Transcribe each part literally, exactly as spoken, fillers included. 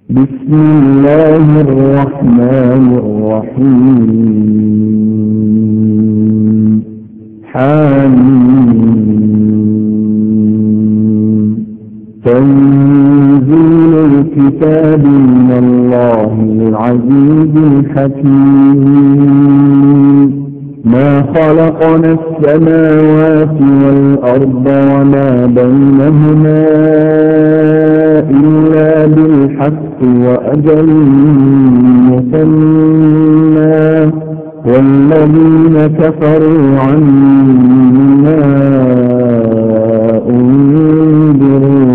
بسم الله الرحمن الرحيم. حميم. تنزيل الكتاب من الله العزيز الحكيم. ما خلقنا السماوات والأرض وما بينهما إلا بالحق وأجل مسمى والذين كفروا عما أنذروا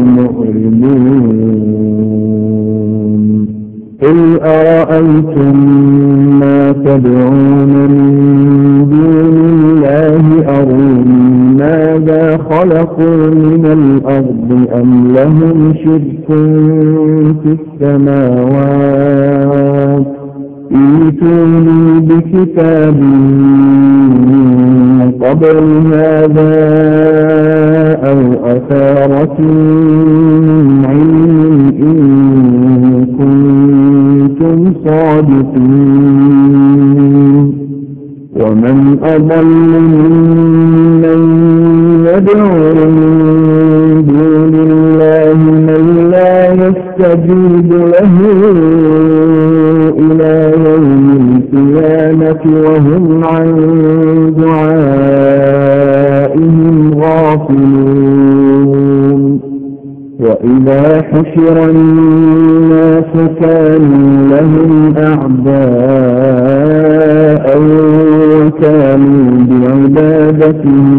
معرضون. قل أرأيتم ما تدعون من دون الله أروني ماذا خلقوا من الأرض أم لهم شرك في السماوات ائتوني بكتاب من قبل هذا أو أثارة من علم إن كنتم صادقين. ومن أضل ممن يدعو من دون الله من لا يستجيب له إلى يوم القيامة وهم عن دعائهم غافلون. وإذا حشر الناس كانوا لهم أعداء وكانوا بعبادتهم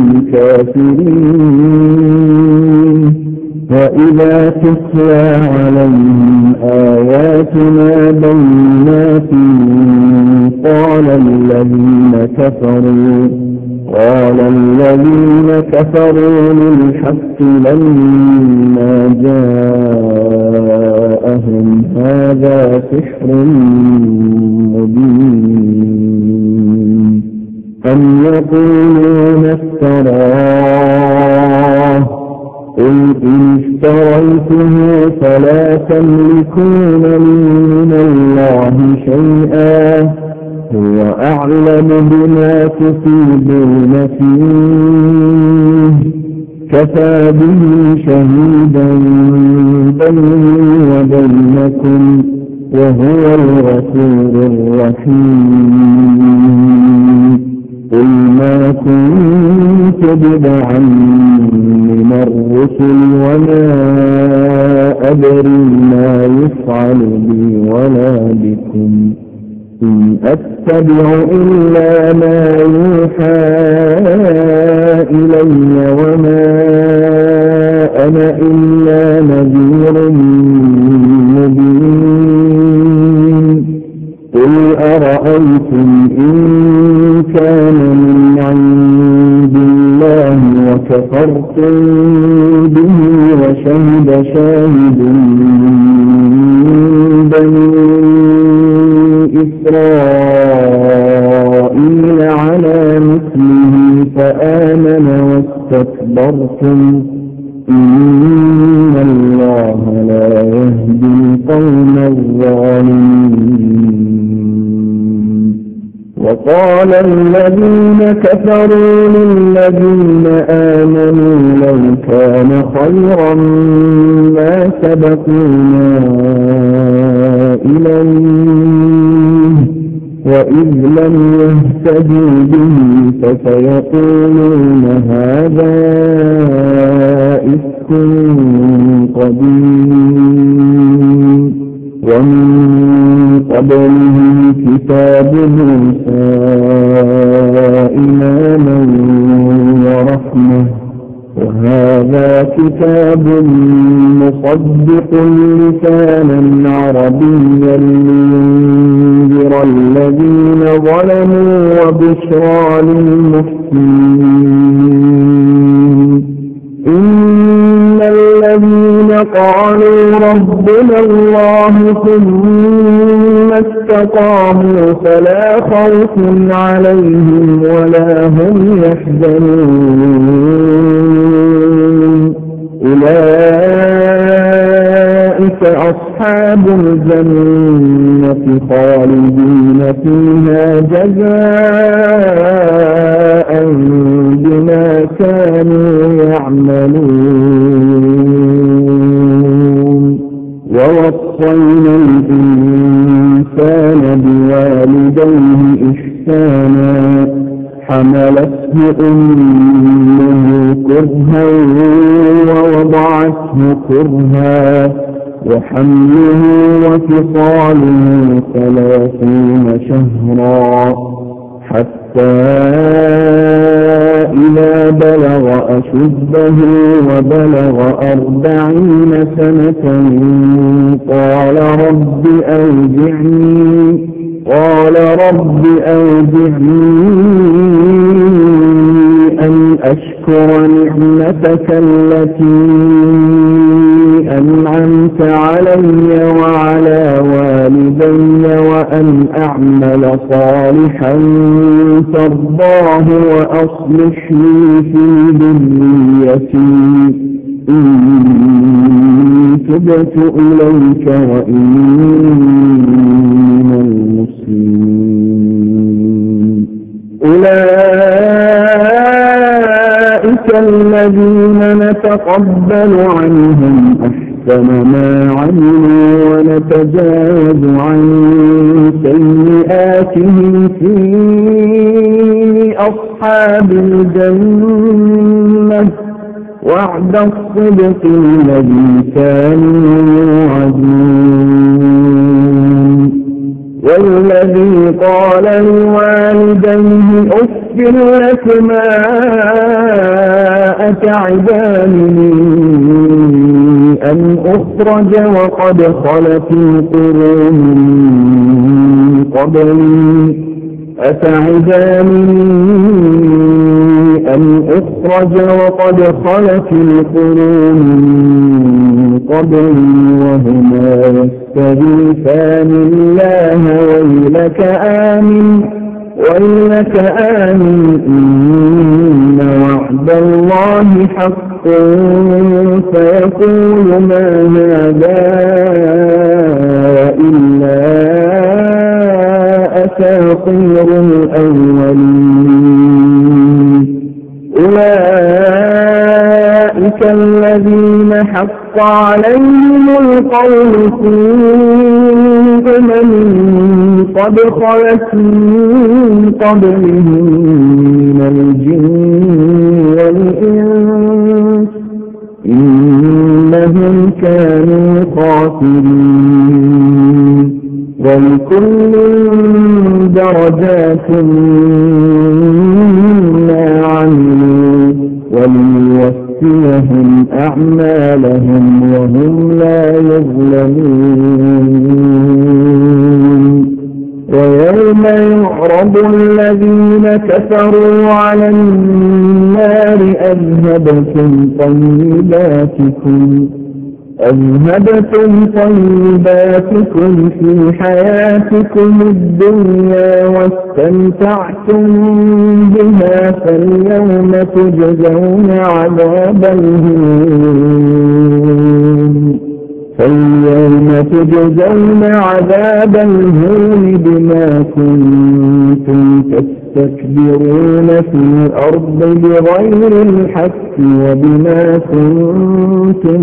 كافرين. وإذا تتلى عليهم آياتنا بينات قال الذين كفروا قال الذين كفروا للحق لما جاءهم هذا سحر مبين. أم يقولون افتراه قل إن اشتريته فلا تملكون لي من الله شيئا هو أعلم بما تفيدون فيه كفى به شهيدا بيني وبينكم وهو الغفور الرحيم. قل ما كنت بدعا من الرسل وما أدري ما يفعل بي ولا بكم إن أتبع إلا ما يوحى إلي وما أنا إلا نذير مبين. قل أرأيتم إن كان من عند الله وكفرتم به وشهد شاهد من بني إسرائيل على مثله فآمن واستكبرتم إن الله لا يهدي القوم الظالمين. وقال الذين كفروا للذين آمنوا لو كان خيرا ما سبقونا إليه وإذ لم يهتدوا به فسيقولون هذا إفك قديم. ومن قبله كتاب موسى إماما ورحمة وهذا كتاب مصدق لسانا عربيا لينذر الذين ظلموا وبشرى للمحسنين. إن الذين قالوا ربنا الله ثم استقاموا فلا خوف عليهم ولا هم يحزنون. أولئك أصحاب وأصحاب الجنة خالدين فيها جزاء بما كانوا يعملون. ووصينا الإنسان بوالديه إحسانا حملته أمه كرها ووضعته كرها وحمله وفصاله ثلاثين شهرا حتى إذا بلغ أشده وبلغ أربعين سنة قال رب أوزعني قال رب أوزعني أن أشكر نعمتك التي أنعمت علي وعلى والدي وأن أعمل صالحا ترضاه وأصلح لي في ذريتي إني تبت إليك وإني من المسلمين. أولئك الذين نتقبل عنهم أحسن ما عملوا ونتجاوز عن سيئاتهم في أصحاب الجنة وعد الصدق الذي كانوا يوعدون. والذي قال لوالديه أف لكما أتعدانني أن أخرج وقد خلت القرون من قبلي أتعدانني أن أخرج وقد خلت القرون من قبلي وهما يستغيثان الله ويلك آمن ويلك آمن إن وعد الله حق فيقول ما هذا إلا أساطير الأولين. أولئك الذين حق عليهم القول في أمم قد خلت من قبلهم من الجن والإنس إنهم كانوا خاسرين. ولكل درجات مما عملوا وليوفيهم أعمالهم وهم لا يظلمون. ويوم يعرض الذين كفروا على النار أذهبتم طيباتكم أذهبتم طيباتكم في حياتكم الدنيا واستمتعتم بها فاليوم تجزون عذاب الهون فاليوم تجزون عذاب الهون بما كنتم تستكبرون في الأرض بغير الحق وبما كنتم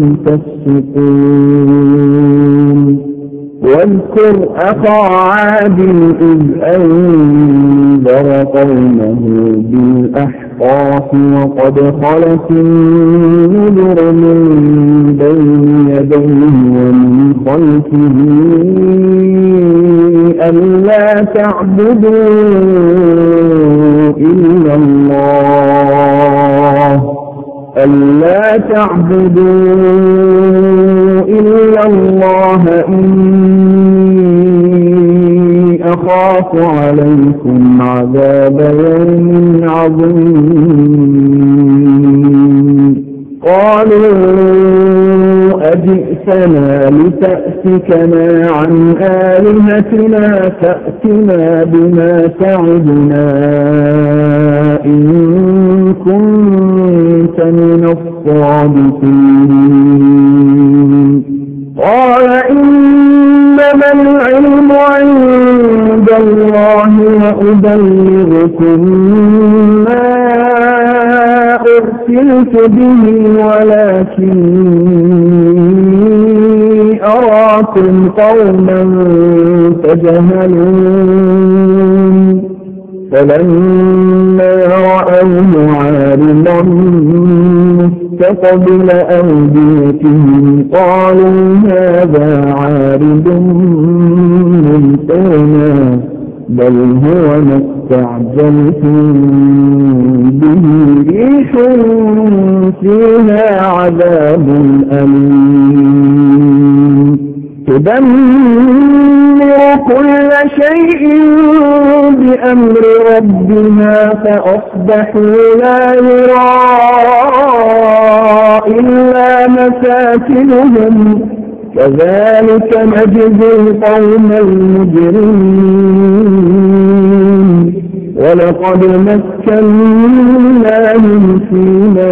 تفسقون. واذكر أخا عاد إذ أنذر قومه بالأحقاف وقد خلت النذر من بين يديه ومن خلفه ألا تعبدوا إلا الله ألا تعبدوا إلا الله إني أخاف عليكم عذاب يوم عظيم. قالوا أجئتنا لتأفكنا عن آلهتنا فأتنا بما تعدنا إن كنت من الصادقين. قال إن إنما العلم عند الله وأبلغكم ما أرسلت به ولكني أراكم قوما تجهلون فلما رأوه عارضا مستقبل أوديتهم قالوا هذا عارض ممطرنا بل هو ما استعجلتم به ريح فيها عذاب أليم تدمر كل شيء بأمر ربها فأصبحوا لا يرى إلا مساكنهم كذلك نجزي القوم المجرمين ولقد مكناهم في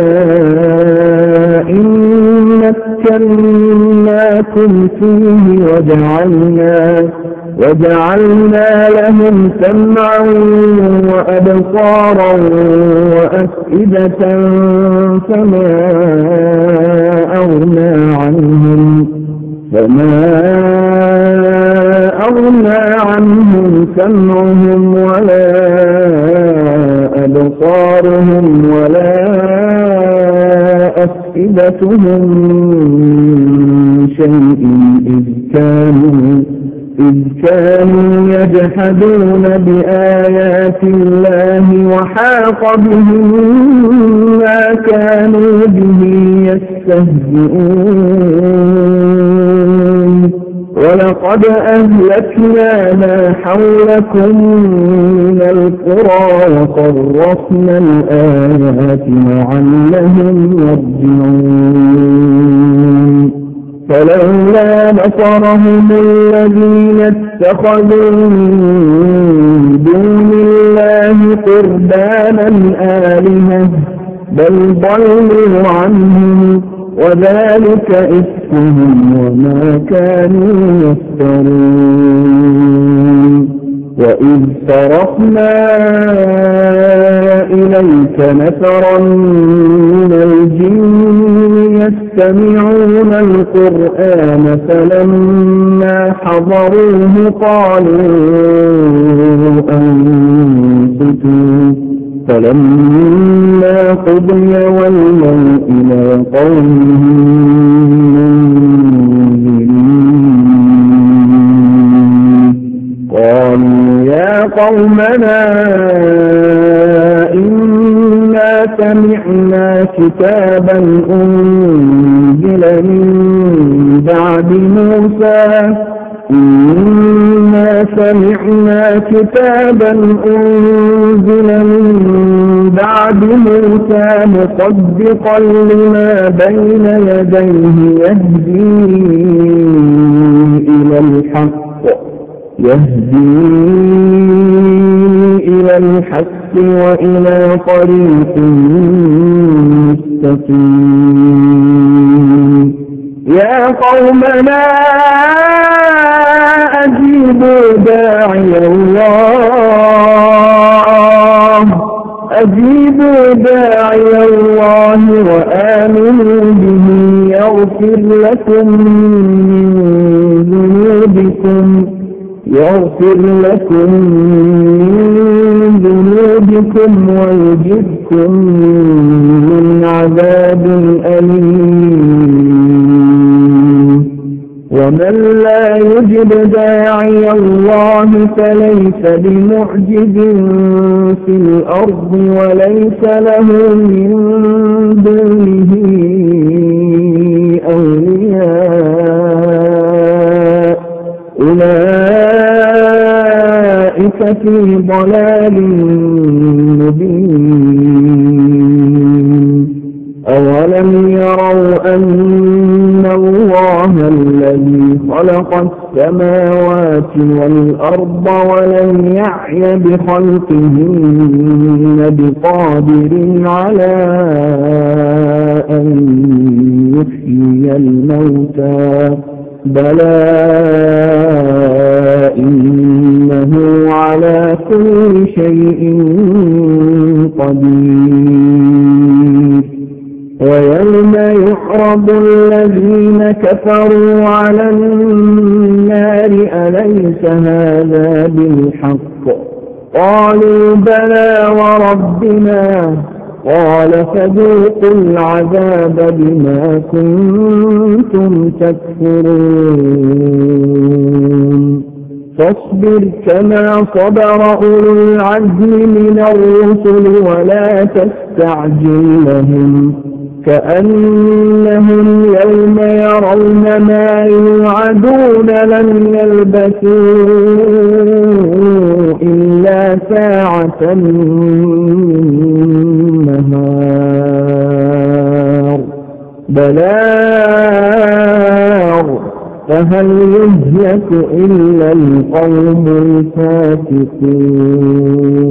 ماء مكناكم فيه وجعلنا وجعلنا لهم سمعا وأبصارا وأفئدة فما أغنى عنهم فما أغنى عنهم سمعهم ولا أبصارهم ولا أفئدتهم شيء إذ كانوا إذ كانوا يجحدون بآيات الله وحاق بهم ما كانوا به يستهزئون ولقد أهلكنا ما حولكم من القرى وصرفنا الآيات لعلهم يرجعون فلولا نصرهم الذين اتخذوا من دون الله قربانا آلهة بل ضلوا عنهم وذلك إفكهم وما كانوا يفترون وإذ صرفنا إليك نفرا من الجن يستمعون القرآن فلما حضروه قالوا أنصتوا فلما قضي ولوا إلى قومهم منذرين قالوا يا قومنا إنا سمعنا كتابا أنزل من بعد موسى إنا سمعنا كتابا أنزل من بعد موسى مصدقا لما بين يديه يهدي إلى الحق يهدي إلى الحق وإلى طريق مستقيم يا قومنا أجيبوا داعي الله أجيبوا داعي الله وآمنوا به يغفر لكم من ذنوبكم يغفر لكم من ذنوبكم ويجركم من عذاب أليم ومن لا يجب داعي الله فليس بمعجز في الأرض وليس له من دونه أولياء أولئك في ضلال مبين أولم يروا أن الله الذي خلق السماوات والأرض ولم يعي بخلقهن بقادر على أن يحيي الموتى بلى شيء قدير ويوم يعرض الذين كفروا على النار أليس هذا بالحق قالوا بلى وربنا قال فذوقوا العذاب بما كنتم تكفرون فاصبر كما صبر أولو العزم من الرسل ولا تستعجل لهم كأنهم يوم يرون ما يوعدون لم يلبثوا إلا ساعة من نهار بلاغ فهل يهلك إلا القوم الفاسقون